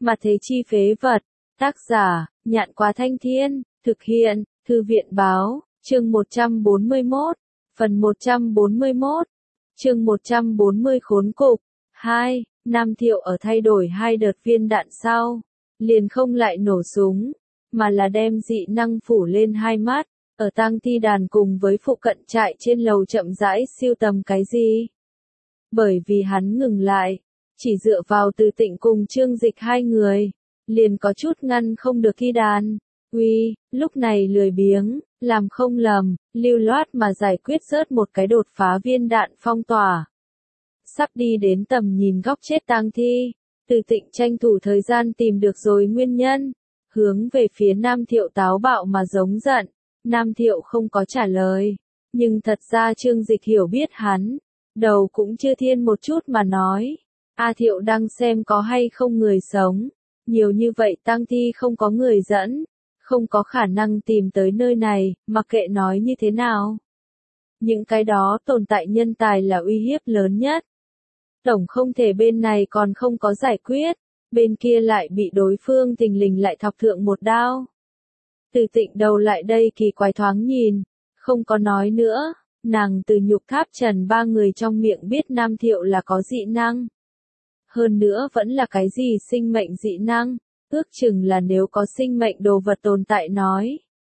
Mà thế chi phế vật. Tác giả, Nhạn Quá Thanh Thiên, thực hiện, Thư viện báo, chương 141, phần 141, chương 140 khốn cục. 2. Nam Thiệu ở thay đổi 2 đợt viên đạn sau, liền không lại nổ súng, mà là đem dị năng phủ lên 2 mắt, ở tang thi đàn cùng với phụ cận trại trên lầu chậm rãi siêu tầm cái gì. Bởi vì hắn ngừng lại, chỉ dựa vào Từ Tịnh cùng Trương Dịch 2 người, liền có chút ngăn không được thi đàn. Uy, lúc này lười biếng, làm không lầm, lưu loát mà giải quyết rớt một cái đột phá viên đạn phong tỏa. Sắp đi đến tầm nhìn góc chết tang thi, Từ Tịnh tranh thủ thời gian tìm được rồi nguyên nhân, hướng về phía Nam Thiệu táo bạo mà giống giận. Nam Thiệu không có trả lời, nhưng thật ra Trương Dịch hiểu biết hắn, đầu cũng chưa thiên một chút mà nói. A Thiệu đang xem có hay không người sống, nhiều như vậy tang thi không có người dẫn, không có khả năng tìm tới nơi này, mặc kệ nói như thế nào. Những cái đó tồn tại nhân tài là uy hiếp lớn nhất. Tổng không thể bên này còn không có giải quyết, bên kia lại bị đối phương thình lình lại thọc thượng một đao. Từ Tịnh đầu lại đây kỳ quái thoáng nhìn, không có nói nữa, nàng từ Nhục Tháp Trần 3 người trong miệng biết Nam Thiệu là có dị năng. Hơn nữa vẫn là cái gì sinh mệnh dị năng, ước chừng là nếu có sinh mệnh đồ vật tồn tại nói.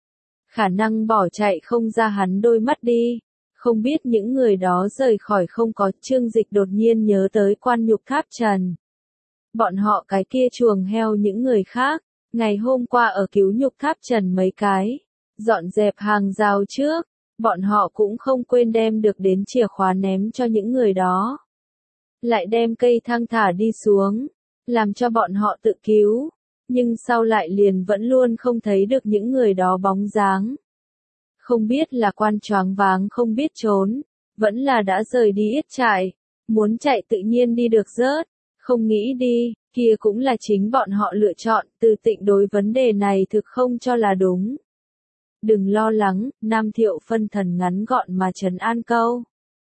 Khả năng bỏ chạy không ra hắn đôi mắt đi, không biết những người đó rời khỏi không có. Trương Dịch đột nhiên nhớ tới Quan Nhục Tháp Trần. Bọn họ cái kia chuồng heo những người khác, ngày hôm qua ở cứu Nhục Tháp Trần mấy cái, dọn dẹp hàng rào trước, bọn họ cũng không quên đem được đến chìa khóa ném cho những người đó. Lại đem cây thang thả đi xuống, làm cho bọn họ tự cứu, nhưng sau lại liền vẫn luôn không thấy được những người đó bóng dáng. Không biết là quan choáng váng không biết trốn, vẫn là đã rời đi yết trại, muốn chạy tự nhiên đi được rớt, không nghĩ đi, kia cũng là chính bọn họ lựa chọn. Từ Tịnh đối vấn đề này thực không cho là đúng. Đừng lo lắng, Nam Thiệu phân thần ngắn gọn mà trấn an câu.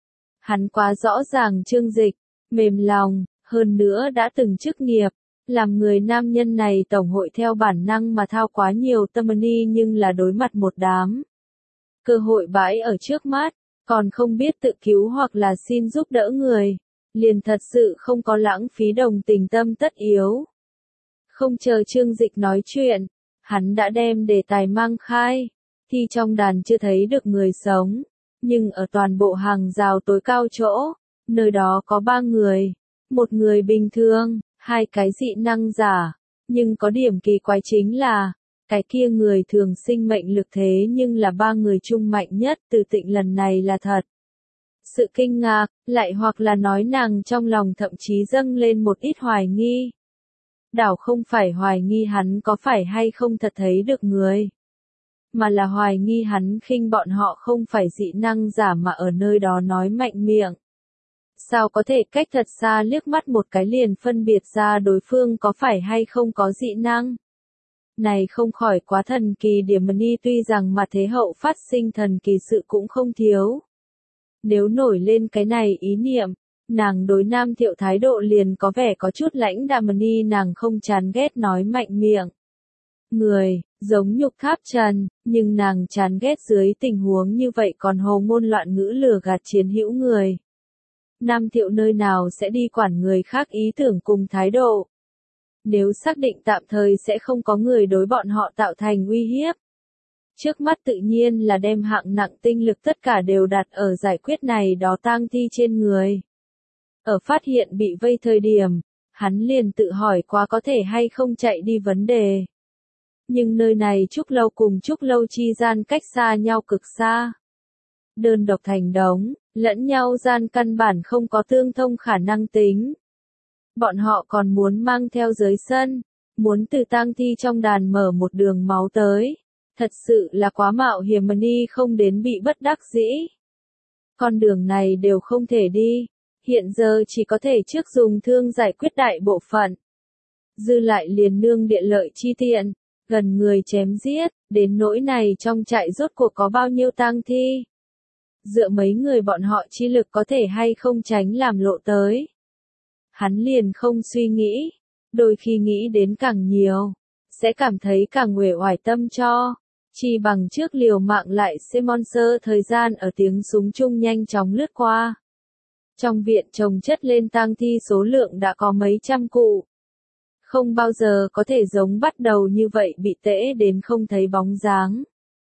Hắn quá rõ ràng Trương Dịch, mềm lòng, hơn nữa đã từng chức nghiệp, làm người nam nhân này tổng hội theo bản năng mà thao quá nhiều tâm ni, nhưng là đối mặt một đám cơ hội bãi ở trước mắt, còn không biết tự cứu hoặc là xin giúp đỡ người, liền thật sự không có lãng phí đồng tình tâm tất yếu. Không chờ Trương Dịch nói chuyện, hắn đã đem đề tài mang khai, thì trong đàn chưa thấy được người sống, nhưng ở toàn bộ hàng rào tối cao chỗ, nơi đó có 3 người, một người bình thường, 2 cái dị năng giả, nhưng có điểm kỳ quái chính là, cái kia người thường sinh mệnh lực thế nhưng là 3 người chung mạnh nhất. Từ Tịnh lần này là thật sự kinh ngạc, lại hoặc là nói nàng trong lòng thậm chí dâng lên một ít hoài nghi. Đảo không phải hoài nghi hắn có phải hay không thật thấy được người, mà là hoài nghi hắn khinh bọn họ không phải dị năng giả mà ở nơi đó nói mạnh miệng. Sao có thể cách thật xa liếc mắt một cái liền phân biệt ra đối phương có phải hay không có dị năng? Này không khỏi quá thần kỳ điểm ni, tuy rằng mà thế hậu phát sinh thần kỳ sự cũng không thiếu. Nếu nổi lên cái này ý niệm, nàng đối Nam Thiệu thái độ liền có vẻ có chút lãnh đạm ni, nàng không chán ghét nói mạnh miệng. Người, giống Nhục Tháp Trần, nhưng nàng chán ghét dưới tình huống như vậy còn hồ ngôn loạn ngữ lừa gạt chiến hữu người. Nam Thiệu nơi nào sẽ đi quản người khác ý tưởng cùng thái độ. Nếu xác định tạm thời sẽ không có người đối bọn họ tạo thành uy hiếp, trước mắt tự nhiên là đem hạng nặng tinh lực tất cả đều đặt ở giải quyết này đó tang thi trên người. Ở phát hiện bị vây thời điểm, hắn liền tự hỏi qua có thể hay không chạy đi vấn đề. Nhưng nơi này Trúc Lâu cùng Trúc Lâu chi gian cách xa nhau cực xa. Đơn độc thành đống, lẫn nhau gian căn bản không có tương thông khả năng tính. Bọn họ còn muốn mang theo dưới sân, muốn từ tang thi trong đàn mở một đường máu tới. Thật sự là quá mạo hiểm mà đi, không đến bị bất đắc dĩ. Con đường này đều không thể đi, hiện giờ chỉ có thể trước dùng thương giải quyết đại bộ phận. Dư lại liền nương địa lợi chi tiện, gần người chém giết, đến nỗi này trong trại rốt cuộc có bao nhiêu tang thi. Dựa mấy người bọn họ chi lực có thể hay không tránh làm lộ tới. Hắn liền không suy nghĩ, đôi khi nghĩ đến càng nhiều, sẽ cảm thấy càng uể oải tâm cho. Chỉ bằng trước liều mạng lại sponsor thời gian ở tiếng súng chung nhanh chóng lướt qua. Trong viện chồng chất lên tang thi số lượng đã có mấy trăm cụ. Không bao giờ có thể giống bắt đầu như vậy bị tễ đến không thấy bóng dáng.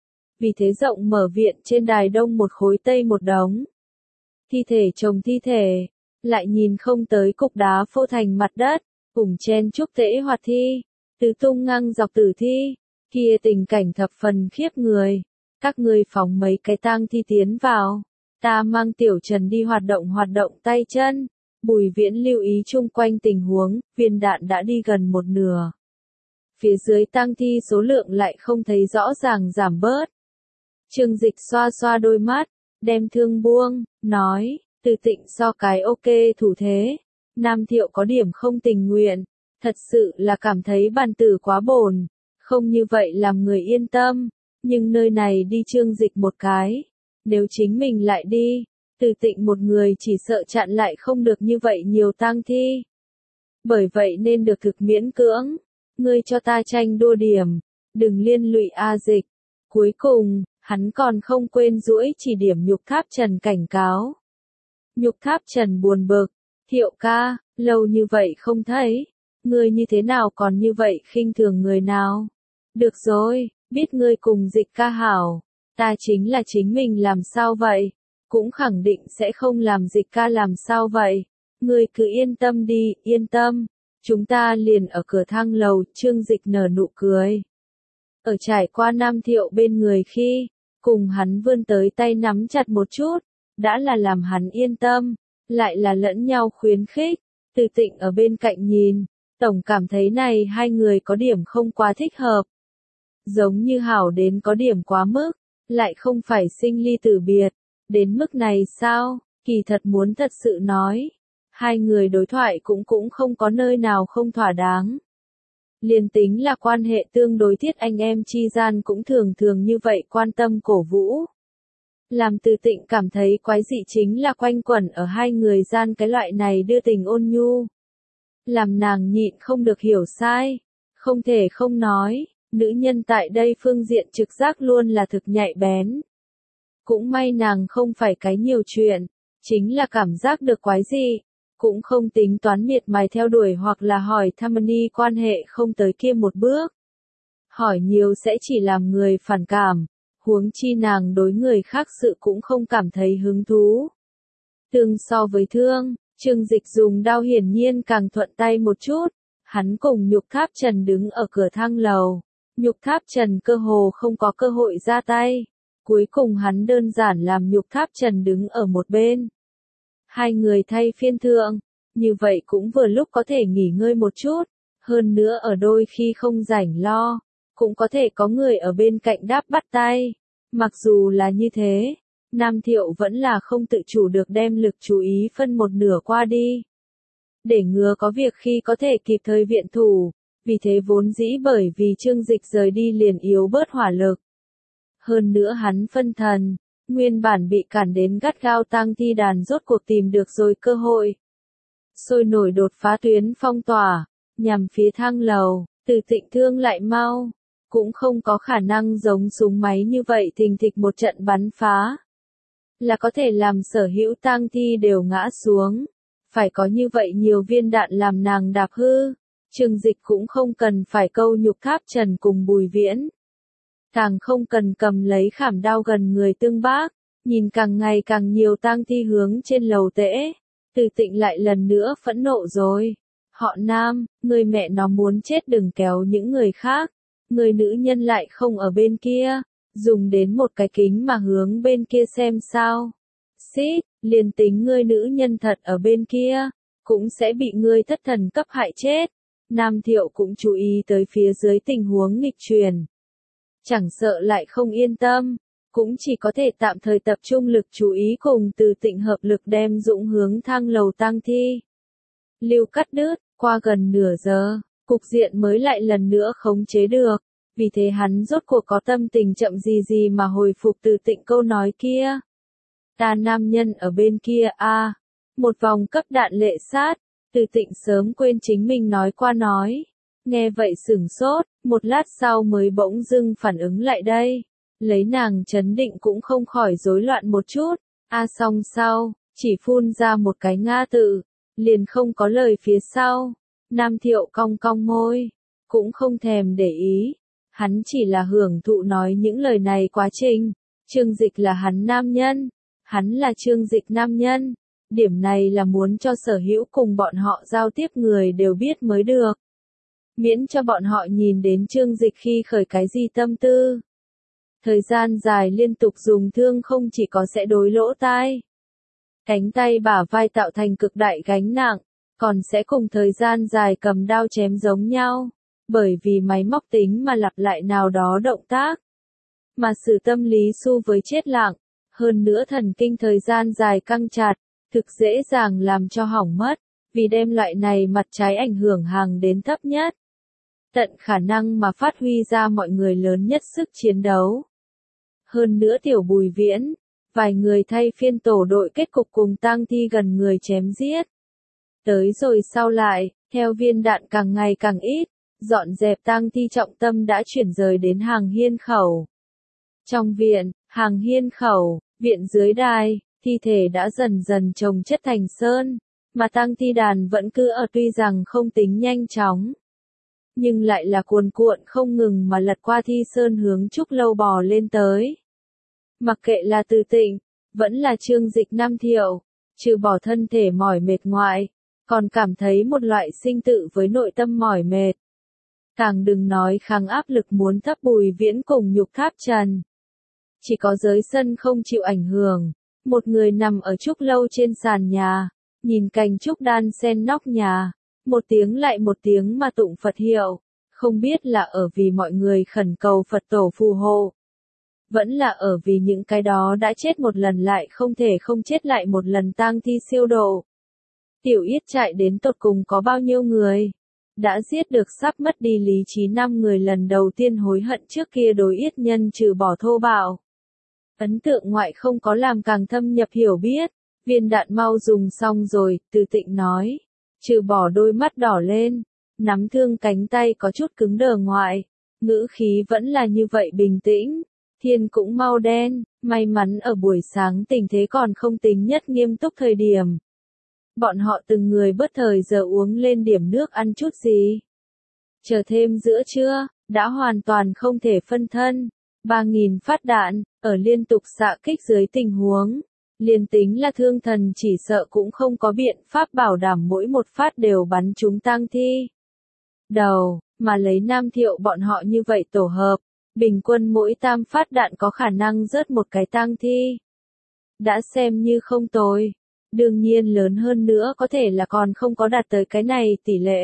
Vì thế rộng mở viện trên đài đông một khối tây một đống. Thi thể chồng thi thể, lại nhìn không tới cục đá phô thành mặt đất, cùng chen chúc tễ hoạt thi, tứ tung ngang dọc tử thi, kia tình cảnh thập phần khiếp người. Các ngươi phóng mấy cái tang thi tiến vào, ta mang Tiểu Trần đi hoạt động tay chân. Bùi Viễn lưu ý chung quanh tình huống, viên đạn đã đi gần một nửa. Phía dưới tang thi số lượng lại không thấy rõ ràng giảm bớt. Trương Dịch xoa xoa đôi mắt, đem thương buông, nói, Từ Tịnh so cái ok thủ thế. Nam Thiệu có điểm không tình nguyện, thật sự là cảm thấy bàn tử quá bồn, không như vậy làm người yên tâm, nhưng nơi này đi Trương Dịch một cái, nếu chính mình lại đi, Từ Tịnh một người chỉ sợ chặn lại không được như vậy nhiều tang thi. Bởi vậy nên được thực miễn cưỡng, ngươi cho ta tranh đua điểm, đừng liên lụy A Dịch. Cuối cùng, hắn còn không quên duỗi chỉ điểm Nhục Tháp Trần cảnh cáo. Nhục Tháp Trần buồn bực, Thiệu ca, lâu như vậy không thấy, ngươi như thế nào còn như vậy khinh thường người nào? Được rồi, biết ngươi cùng Dịch ca hảo, ta chính là chính mình làm sao vậy? Cũng khẳng định sẽ không làm Dịch ca làm sao vậy? Ngươi cứ yên tâm đi, yên tâm. Chúng ta liền ở cửa thang lầu, Trương Dịch nở nụ cười. Ở trải qua Nam Thiệu bên người khi, cùng hắn vươn tới tay nắm chặt một chút, đã là làm hắn yên tâm, lại là lẫn nhau khuyến khích. Từ Tịnh ở bên cạnh nhìn, tổng cảm thấy này hai người có điểm không quá thích hợp. Giống như hảo đến có điểm quá mức, lại không phải sinh ly tử biệt. Đến mức này sao, kỳ thật muốn thật sự nói. Hai người đối thoại cũng không có nơi nào không thỏa đáng. Liền tính là quan hệ tương đối thiết anh em chi gian cũng thường thường như vậy quan tâm cổ vũ. Làm Từ Tịnh cảm thấy quái dị chính là quanh quẩn ở hai người gian cái loại này đưa tình ôn nhu. Làm nàng nhịn không được hiểu sai. Không thể không nói, nữ nhân tại đây phương diện trực giác luôn là thực nhạy bén. Cũng may nàng không phải cái nhiều chuyện, chính là cảm giác được quái dị. Cũng không tính toán miệt mài theo đuổi hoặc là hỏi thăm quan hệ không tới kia một bước. Hỏi nhiều sẽ chỉ làm người phản cảm, huống chi nàng đối người khác sự cũng không cảm thấy hứng thú. Tương so với thương, Trương Dịch dùng đao hiển nhiên càng thuận tay một chút, hắn cùng Nhục Tháp Trần đứng ở cửa thang lầu. Nhục Tháp Trần cơ hồ không có cơ hội ra tay, cuối cùng hắn đơn giản làm Nhục Tháp Trần đứng ở một bên. Hai người thay phiên thượng, như vậy cũng vừa lúc có thể nghỉ ngơi một chút, hơn nữa ở đôi khi không rảnh lo, cũng có thể có người ở bên cạnh đáp bắt tay. Mặc dù là như thế, Nam Thiệu vẫn là không tự chủ được đem lực chú ý phân một nửa qua đi. Để ngừa có việc khi có thể kịp thời viện thủ, vì thế vốn dĩ bởi vì Trương Dịch rời đi liền yếu bớt hỏa lực. Hơn nữa hắn phân thần. Nguyên bản bị cản đến gắt gao tang thi đàn rốt cuộc tìm được rồi cơ hội. Sôi nổi đột phá tuyến phong tỏa, nhằm phía thang lầu, Từ Tịnh thương lại mau, cũng không có khả năng giống súng máy như vậy thình thịch một trận bắn phá. Là có thể làm sở hữu tang thi đều ngã xuống, phải có như vậy nhiều viên đạn làm nàng đạp hư. Trương Dịch cũng không cần phải câu Nhục Tháp Trần cùng Bùi Viễn. Càng không cần cầm lấy khảm đao gần người tương bác, nhìn càng ngày càng nhiều tang thi hướng trên lầu tễ. Từ Tịnh lại lần nữa phẫn nộ rồi. Họ Nam, người mẹ nó muốn chết đừng kéo những người khác. Người nữ nhân lại không ở bên kia, dùng đến một cái kính mà hướng bên kia xem sao. Xít, liền tính ngươi nữ nhân thật ở bên kia, cũng sẽ bị ngươi thất thần cấp hại chết. Nam Thiệu cũng chú ý tới phía dưới tình huống nghịch truyền. Chẳng sợ lại không yên tâm, cũng chỉ có thể tạm thời tập trung lực chú ý cùng Từ Tịnh hợp lực đem dũng hướng thang lầu tang thi. Lưu cắt đứt, qua gần nửa giờ, cục diện mới lại lần nữa khống chế được, vì thế hắn rốt cuộc có tâm tình chậm gì mà hồi phục Từ Tịnh câu nói kia. Ta nam nhân ở bên kia a, một vòng cấp đạn lệ sát, Từ Tịnh sớm quên chính mình nói qua nói. Nghe vậy sửng sốt, một lát sau mới bỗng dưng phản ứng lại đây. Lấy nàng chấn định cũng không khỏi rối loạn một chút. Xong sau, chỉ phun ra một cái nga tự, liền không có lời phía sau. Nam Thiệu cong cong môi, cũng không thèm để ý. Hắn chỉ là hưởng thụ nói những lời này quá trình. Trương Dịch là hắn nam nhân, hắn là Trương Dịch nam nhân. Điểm này là muốn cho sở hữu cùng bọn họ giao tiếp người đều biết mới được. Miễn cho bọn họ nhìn đến Trương Dịch khi khởi cái gì tâm tư. Thời gian dài liên tục dùng thương không chỉ có sẽ đối lỗ tai, cánh tay bả vai tạo thành cực đại gánh nặng, còn sẽ cùng thời gian dài cầm đao chém giống nhau, bởi vì máy móc tính mà lặp lại nào đó động tác. Mà sự tâm lý xu với chết lặng, hơn nữa thần kinh thời gian dài căng chặt, thực dễ dàng làm cho hỏng mất, vì đem loại này mặt trái ảnh hưởng hàng đến thấp nhất. Tận khả năng mà phát huy ra mọi người lớn nhất sức chiến đấu. Hơn nữa Tiểu Bùi Viễn, vài người thay phiên tổ đội kết cục cùng tang thi gần người chém giết. Tới rồi sau lại, theo viên đạn càng ngày càng ít, dọn dẹp tang thi trọng tâm đã chuyển rời đến hàng hiên khẩu. Trong viện, hàng hiên khẩu, viện dưới đài, thi thể đã dần dần chồng chất thành sơn, mà tang thi đàn vẫn cứ ở, tuy rằng không tính nhanh chóng, nhưng lại là cuồn cuộn không ngừng mà lật qua thi sơn hướng Trúc Lâu bò lên tới. Mặc kệ là Từ Tịnh, vẫn là Trương Dịch Nam Thiệu, trừ bỏ thân thể mỏi mệt ngoại, còn cảm thấy một loại sinh tự với nội tâm mỏi mệt. Càng đừng nói kháng áp lực muốn thấp Bùi Viễn cùng Nhục Tháp Trần. Chỉ có giới sân không chịu ảnh hưởng, một người nằm ở Trúc Lâu trên sàn nhà, nhìn cành trúc đan xen nóc nhà, một tiếng lại một tiếng mà tụng Phật hiệu, không biết là ở vì mọi người khẩn cầu Phật tổ phù hộ. Vẫn là ở vì những cái đó đã chết một lần lại không thể không chết lại một lần tang thi siêu độ. Tiểu Yết chạy đến tột cùng có bao nhiêu người? Đã giết được sắp mất đi lý trí 5 người lần đầu tiên hối hận trước kia đối Yết nhân trừ bỏ thô bạo. Ấn tượng ngoại không có làm càng thâm nhập hiểu biết, viên đạn mau dùng xong rồi, Từ Tịnh nói. Trừ bỏ đôi mắt đỏ lên, nắm thương cánh tay có chút cứng đờ ngoại, ngữ khí vẫn là như vậy bình tĩnh. Thiên cũng mau đen, may mắn ở buổi sáng tình thế còn không tính nhất nghiêm túc thời điểm. Bọn họ từng người bớt thời giờ uống lên điểm nước ăn chút gì. Chờ thêm giữa trưa, đã hoàn toàn không thể phân thân. 3.000 phát đạn, ở liên tục xạ kích dưới tình huống. Liền tính là thương thần chỉ sợ cũng không có biện pháp bảo đảm mỗi một phát đều bắn trúng tang thi. Đầu, mà lấy Nam Thiệu bọn họ như vậy tổ hợp. Bình quân mỗi tam phát đạn có khả năng rớt một cái tang thi. Đã xem như không tồi. Đương nhiên lớn hơn nữa có thể là còn không có đạt tới cái này tỷ lệ.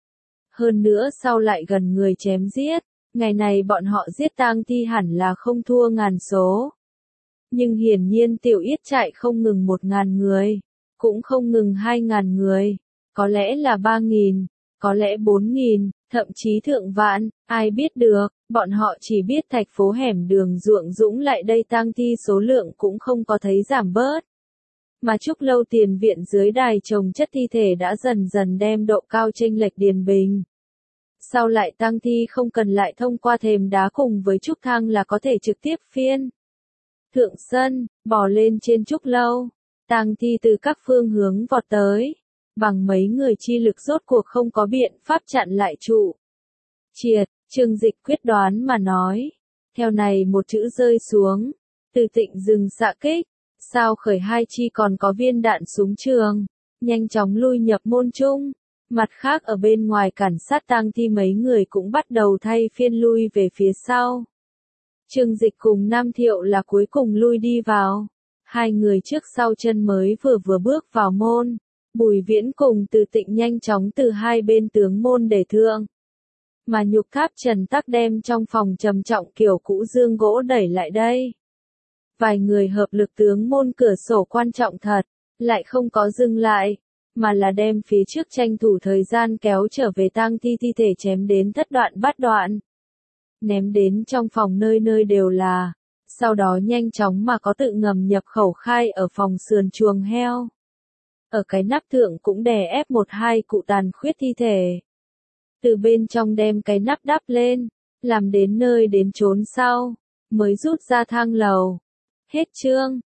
Hơn nữa sau lại gần người chém giết, ngày này bọn họ giết tang thi hẳn là không thua ngàn số. Nhưng hiển nhiên Tiểu Yết chạy không ngừng 1.000 người, cũng không ngừng 2.000 người, có lẽ là 3.000, có lẽ 4.000, thậm chí thượng vạn, ai biết được, bọn họ chỉ biết thành phố hẻm đường ruộng dũng lại đây tang thi số lượng cũng không có thấy giảm bớt. Mà Trúc Lâu tiền viện dưới đài chồng chất thi thể đã dần dần đem độ cao chênh lệch điền bình. Sau lại tang thi không cần lại thông qua thềm đá cùng với trúc thang là có thể trực tiếp phiên thượng sân, bò lên trên Trúc Lâu. Tang thi từ các phương hướng vọt tới, bằng mấy người chi lực rốt cuộc không có biện pháp chặn lại trụ. Triệt, Trương Dịch quyết đoán mà nói. Theo này một chữ rơi xuống, Từ Tịnh dừng xạ kích, sao khởi hai chi còn có viên đạn súng trường, nhanh chóng lui nhập môn trung. Mặt khác ở bên ngoài cản sát tang thi mấy người cũng bắt đầu thay phiên lui về phía sau. Trương Dịch cùng Nam Thiệu là cuối cùng lui đi vào. Hai người trước sau chân mới vừa bước vào môn. Bùi Viễn cùng Từ Tịnh nhanh chóng từ hai bên tướng môn để thượng. Mà Nhục Tháp Trần tắc đem trong phòng trầm trọng kiểu cũ dương gỗ đẩy lại đây. Vài người hợp lực tướng môn cửa sổ quan trọng thật, lại không có dừng lại, mà là đem phía trước tranh thủ thời gian kéo trở về tang thi thi thể chém đến thất đoạn bát đoạn. Ném đến trong phòng nơi nơi đều là, sau đó nhanh chóng mà có tự ngầm nhập khẩu khai ở phòng sườn chuồng heo. ở cái nắp thượng cũng đè ép một hai cụ tàn khuyết thi thể. Từ bên trong đem cái nắp đắp lên, làm đến nơi đến chốn sau, mới rút ra thang lầu. Hết chương.